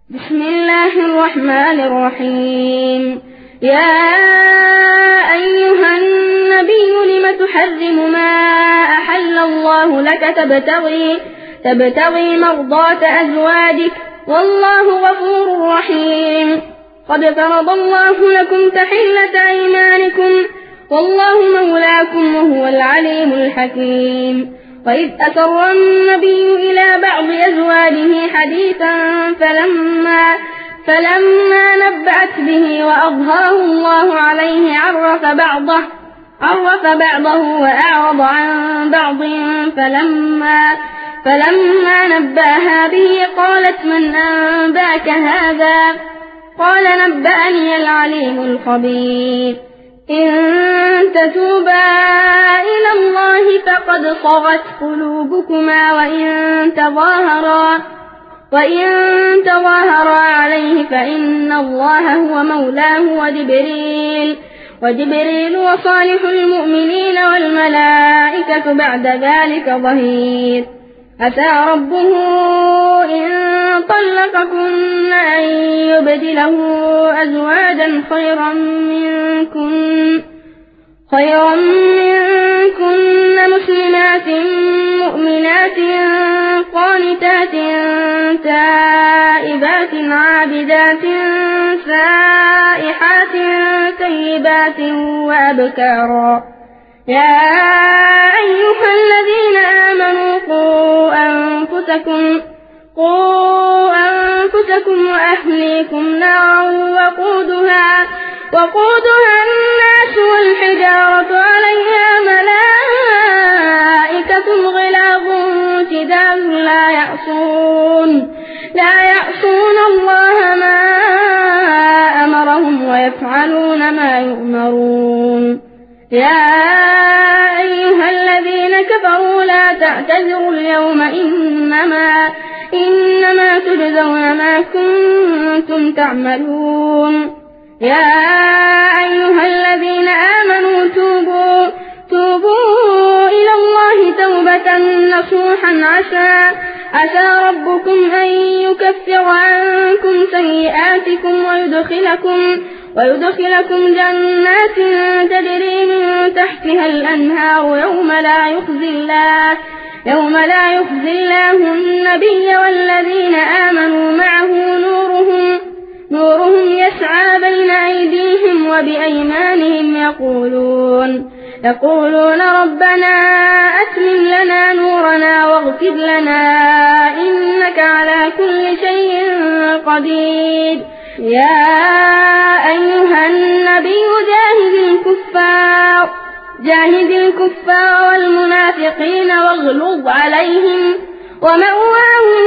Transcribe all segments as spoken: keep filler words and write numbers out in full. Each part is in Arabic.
بسم الله الرحمن الرحيم. يا أيها النبي لم تحرم ما أحل الله لك تبتغي, تبتغي مرضات أزواجك والله غفور رحيم. قد فرض الله لكم تحلة أيمانكم والله مولاكم وهو العليم الحكيم. وإذ أسر النبي إلى بعض أزواجه حديثا فلما, فلما نبأت به وأظهره الله عليه عرف بعضه, عرف بعضه وأعرض عن بعض فلما, فلما نبأها به قالت من أنبأك هذا؟ قال نبأني العليم الخبير. إن تتوبا إلى الله فقد صغت قلوبكما وإن تظاهرا, وإن تظاهرا عليه فإن الله هو مولاه وجبريل, وجبريل وصالح المؤمنين والملائكة بعد ذلك ظهير. عسى ربه إن طلقكن أن يبدله أزواجا خيرا منكن, خيرا منكن مسلمات مؤمنات قانتات تائبات عابدات سائحات طيبات وأبكارا. يا أيها الذين آمنوا قوا أنفسكم, قوا أنفسكم وأهليكم نارا وقودها, وقودها الناس والحجارة عليها ملائكة غلاظ شداد لا يعصون, لا يعصون الله ما أمرهم ويفعلون ما يؤمرون. يا أيها الذين كفروا لا تعتذروا اليوم إنما, إنما تجزون ما كنتم تعملون. يا أيها الذين آمنوا توبوا, توبوا إلى الله توبة نصوحا عسى, عسى ربكم أن يكفر عنكم سيئاتكم ويدخلكم, ويدخلكم جنات تجري من تحتها الأنهار يوم لا يخزي الله, يوم لا يخزي الله النبي والذين آمنوا معه نورهم, نورهم يسعى بين أيديهم وبأيمانهم يقولون, يقولون ربنا أتمم لنا نورنا واغفر لنا إنك على كل شيء قدير. يا أيها النبي جاهد الكفار, جاهد الكفار والمنافقين واغلظ عليهم ومأواهم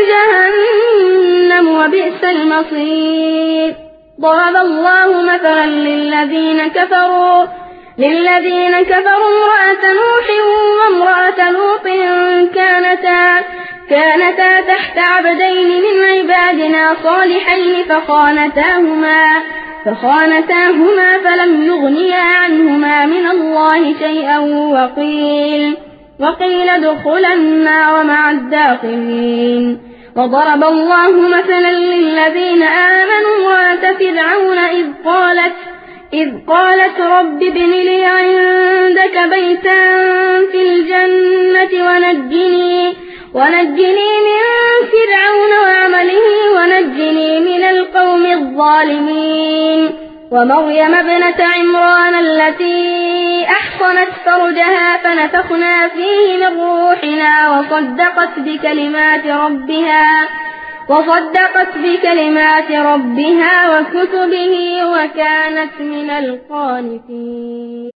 جهنم وبئس المصير. ضرب الله مثلا للذين كفروا, للذين كفروا امرأة نوح وامرأة لوط كانتا, كانتا تحت عبدين من عبادنا صالحين فخانتاهما, فخانتاهما فلم يغنيا عنهما من الله شيئا وقيل, وقيل ادخلا النار مع الداخلين. وضرب الله مثلا للذين آمنوا امرأة فرعون إذ قالت, إذ قالت رب ابن لي عندك بيتا في الجنة ونجني, ونجني من فرعون وعمله ونجني من القوم الظالمين. ومريم ابنة عمران التي أحصنت فرجها فنفخنا فيه من روحنا وصدقت بكلمات ربها, وصدقت بكلمات ربها وكتبه وكانت من القانتين.